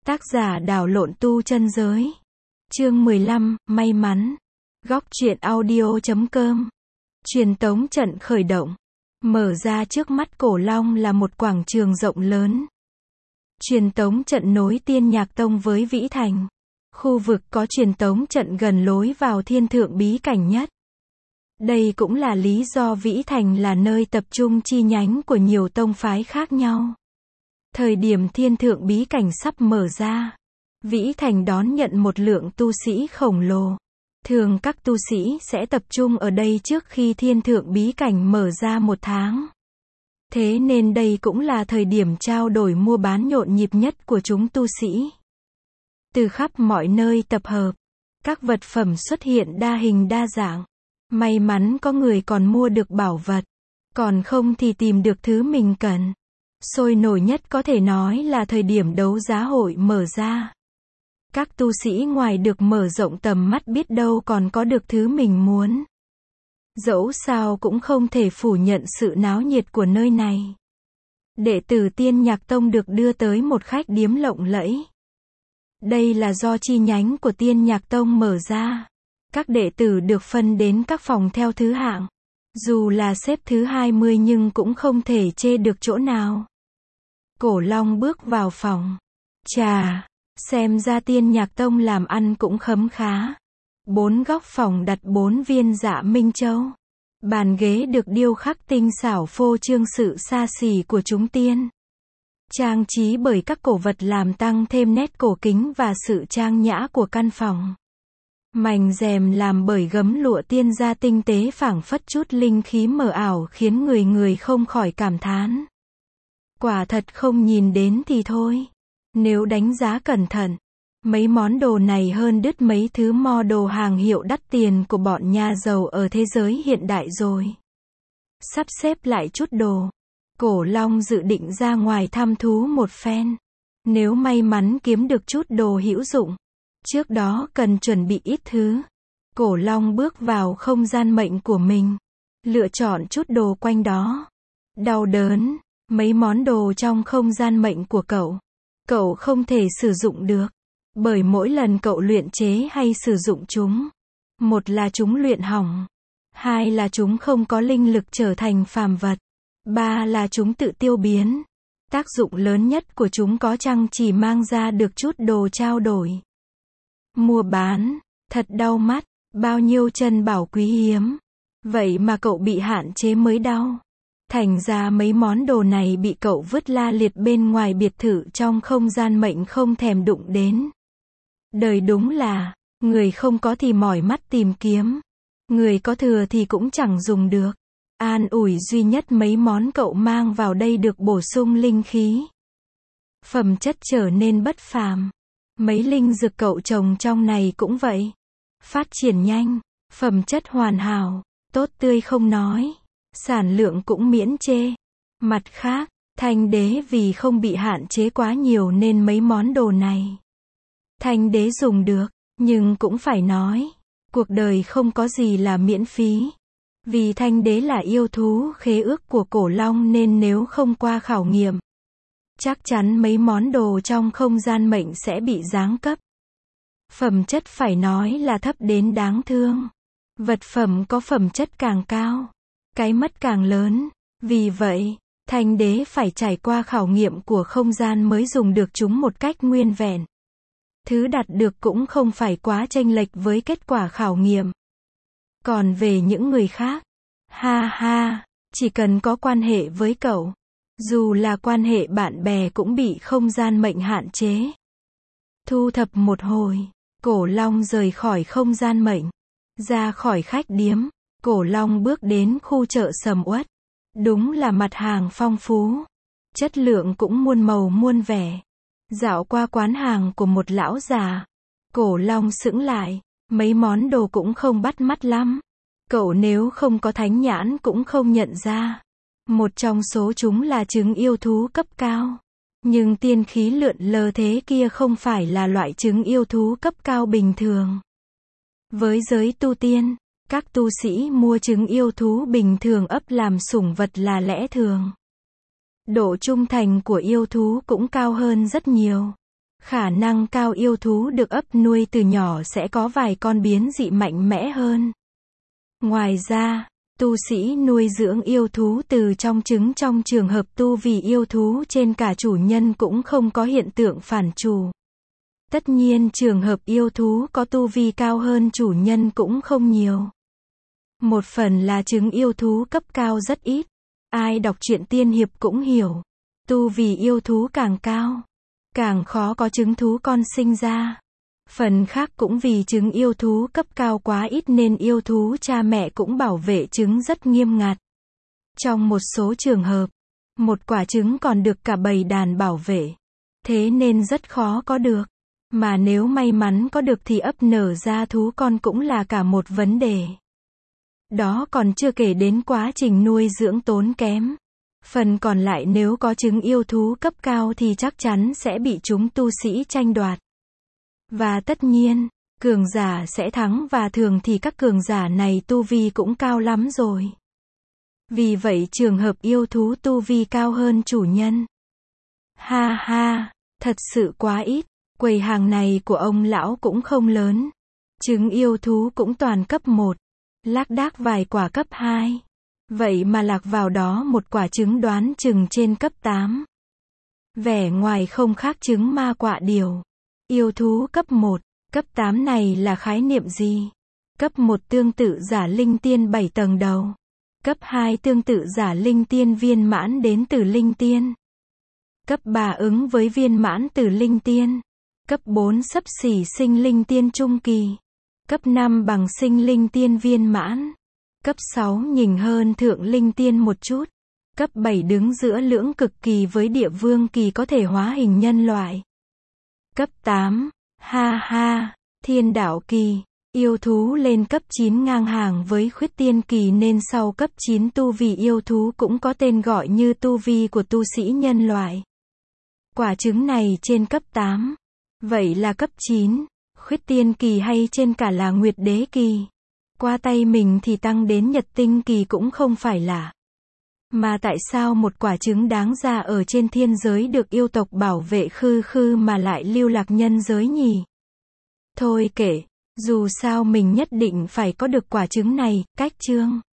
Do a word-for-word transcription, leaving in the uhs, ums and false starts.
Tác giả đảo lộn tu chân giới. Chương mười lăm, may mắn. Góc truyện audio chấm com. Truyền tống trận khởi động. Mở ra trước mắt Cổ Long là một quảng trường rộng lớn. Truyền tống trận nối Tiên Nhạc Tông với Vĩ Thành. Khu vực có truyền tống trận gần lối vào thiên thượng bí cảnh nhất. Đây cũng là lý do Vĩ Thành là nơi tập trung chi nhánh của nhiều tông phái khác nhau. Thời điểm thiên thượng bí cảnh sắp mở ra, Vĩ Thành đón nhận một lượng tu sĩ khổng lồ. Thường các tu sĩ sẽ tập trung ở đây trước khi thiên thượng bí cảnh mở ra một tháng. Thế nên đây cũng là thời điểm trao đổi mua bán nhộn nhịp nhất của chúng tu sĩ. Từ khắp mọi nơi tập hợp, các vật phẩm xuất hiện đa hình đa dạng. May mắn có người còn mua được bảo vật, còn không thì tìm được thứ mình cần. Sôi nổi nhất có thể nói là thời điểm đấu giá hội mở ra. Các tu sĩ ngoài được mở rộng tầm mắt biết đâu còn có được thứ mình muốn. Dẫu sao cũng không thể phủ nhận sự náo nhiệt của nơi này. Đệ tử Tiên Nhạc Tông được đưa tới một khách điếm lộng lẫy. Đây là do chi nhánh của Tiên Nhạc Tông mở ra. Các đệ tử được phân đến các phòng theo thứ hạng. Dù là xếp thứ hai mươi nhưng cũng không thể chê được chỗ nào. Cổ Long bước vào phòng. Chà, xem ra Tiên Nhạc Tông làm ăn cũng khấm khá. Bốn góc phòng đặt bốn viên Dạ Minh Châu. Bàn ghế được điêu khắc tinh xảo phô trương sự xa xỉ của chúng tiên. Trang trí bởi các cổ vật làm tăng thêm nét cổ kính và sự trang nhã của căn phòng. Mành rèm làm bởi gấm lụa tiên gia tinh tế phảng phất chút linh khí mờ ảo khiến người người không khỏi cảm thán. Quả thật không nhìn đến thì thôi. Nếu đánh giá cẩn thận, mấy món đồ này hơn đứt mấy thứ model hàng hiệu đắt tiền của bọn nhà giàu ở thế giới hiện đại rồi. Sắp xếp lại chút đồ, Cổ Long dự định ra ngoài thăm thú một phen. Nếu may mắn kiếm được chút đồ hữu dụng, trước đó cần chuẩn bị ít thứ. Cổ Long bước vào không gian mệnh của mình, lựa chọn chút đồ quanh đó. Đau đớn, mấy món đồ trong không gian mệnh của cậu, cậu không thể sử dụng được. Bởi mỗi lần cậu luyện chế hay sử dụng chúng, một là chúng luyện hỏng, hai là chúng không có linh lực trở thành phàm vật, ba là chúng tự tiêu biến. Tác dụng lớn nhất của chúng có chăng chỉ mang ra được chút đồ trao đổi. Mua bán, thật đau mắt, bao nhiêu chân bảo quý hiếm. Vậy mà cậu bị hạn chế mới đau. Thành ra mấy món đồ này bị cậu vứt la liệt bên ngoài biệt thự trong không gian mệnh không thèm đụng đến. Đời đúng là, người không có thì mỏi mắt tìm kiếm. Người có thừa thì cũng chẳng dùng được. An ủi duy nhất mấy món cậu mang vào đây được bổ sung linh khí. Phẩm chất trở nên bất phàm. Mấy linh dược cậu trồng trong này cũng vậy. Phát triển nhanh, phẩm chất hoàn hảo, tốt tươi không nói, sản lượng cũng miễn chê. Mặt khác, Thanh Đế vì không bị hạn chế quá nhiều nên mấy món đồ này Thanh Đế dùng được, nhưng cũng phải nói, cuộc đời không có gì là miễn phí. Vì Thanh Đế là yêu thú khế ước của Cổ Long nên nếu không qua khảo nghiệm, chắc chắn mấy món đồ trong không gian mệnh sẽ bị giáng cấp. Phẩm chất phải nói là thấp đến đáng thương. Vật phẩm có phẩm chất càng cao, cái mất càng lớn. Vì vậy, Thanh Đế phải trải qua khảo nghiệm của không gian mới dùng được chúng một cách nguyên vẹn. Thứ đạt được cũng không phải quá chênh lệch với kết quả khảo nghiệm. Còn về những người khác, ha ha, chỉ cần có quan hệ với cậu, dù là quan hệ bạn bè cũng bị không gian mệnh hạn chế. Thu thập một hồi, Cổ Long rời khỏi không gian mệnh, ra khỏi khách điếm. Cổ Long bước đến khu chợ sầm uất. Đúng là mặt hàng phong phú, chất lượng cũng muôn màu muôn vẻ. Dạo qua quán hàng của một lão già, Cổ Long sững lại. Mấy món đồ cũng không bắt mắt lắm. Cậu nếu không có thánh nhãn cũng không nhận ra. Một trong số chúng là trứng yêu thú cấp cao. Nhưng tiên khí lượn lờ thế kia không phải là loại trứng yêu thú cấp cao bình thường. Với giới tu tiên, các tu sĩ mua trứng yêu thú bình thường ấp làm sủng vật là lẽ thường. Độ trung thành của yêu thú cũng cao hơn rất nhiều. Khả năng cao yêu thú được ấp nuôi từ nhỏ sẽ có vài con biến dị mạnh mẽ hơn. Ngoài ra, tu sĩ nuôi dưỡng yêu thú từ trong trứng trong trường hợp tu vì yêu thú trên cả chủ nhân cũng không có hiện tượng phản chủ. Tất nhiên trường hợp yêu thú có tu vi cao hơn chủ nhân cũng không nhiều. Một phần là trứng yêu thú cấp cao rất ít. Ai đọc truyện tiên hiệp cũng hiểu. Tu vì yêu thú càng cao, càng khó có trứng thú con sinh ra. Phần khác cũng vì trứng yêu thú cấp cao quá ít nên yêu thú cha mẹ cũng bảo vệ trứng rất nghiêm ngặt. Trong một số trường hợp, một quả trứng còn được cả bầy đàn bảo vệ. Thế nên rất khó có được. Mà nếu may mắn có được thì ấp nở ra thú con cũng là cả một vấn đề. Đó còn chưa kể đến quá trình nuôi dưỡng tốn kém. Phần còn lại nếu có trứng yêu thú cấp cao thì chắc chắn sẽ bị chúng tu sĩ tranh đoạt. Và tất nhiên, cường giả sẽ thắng và thường thì các cường giả này tu vi cũng cao lắm rồi. Vì vậy trường hợp yêu thú tu vi cao hơn chủ nhân. Ha ha, thật sự quá ít. Quầy hàng này của ông lão cũng không lớn. Trứng yêu thú cũng toàn cấp một. Lác đác vài quả cấp hai. Vậy mà lạc vào đó một quả trứng đoán chừng trên cấp tám. Vẻ ngoài không khác trứng ma quạ điều. Yêu thú cấp một, cấp tám này là khái niệm gì? Cấp một tương tự giả linh tiên bảy tầng đầu. Cấp hai tương tự giả linh tiên viên mãn đến từ linh tiên. Cấp ba ứng với viên mãn từ linh tiên. Cấp bốn xấp xỉ sinh linh tiên trung kỳ. Cấp năm bằng sinh linh tiên viên mãn. Cấp sáu nhỉnh hơn thượng linh tiên một chút. Cấp bảy đứng giữa lưỡng cực kỳ với địa vương kỳ có thể hóa hình nhân loại. Cấp tám, ha ha, thiên đạo kỳ. Yêu thú lên cấp chín ngang hàng với khuyết tiên kỳ nên sau cấp chín tu vi yêu thú cũng có tên gọi như tu vi của tu sĩ nhân loại. Quả trứng này trên cấp tám. Vậy là cấp chín, khuyết tiên kỳ hay trên cả là nguyệt đế kỳ. Qua tay mình thì tăng đến nhật tinh kỳ cũng không phải lạ. Mà tại sao một quả trứng đáng ra ở trên thiên giới được yêu tộc bảo vệ khư khư mà lại lưu lạc nhân giới nhỉ? Thôi kệ, dù sao mình nhất định phải có được quả trứng này, cách chương.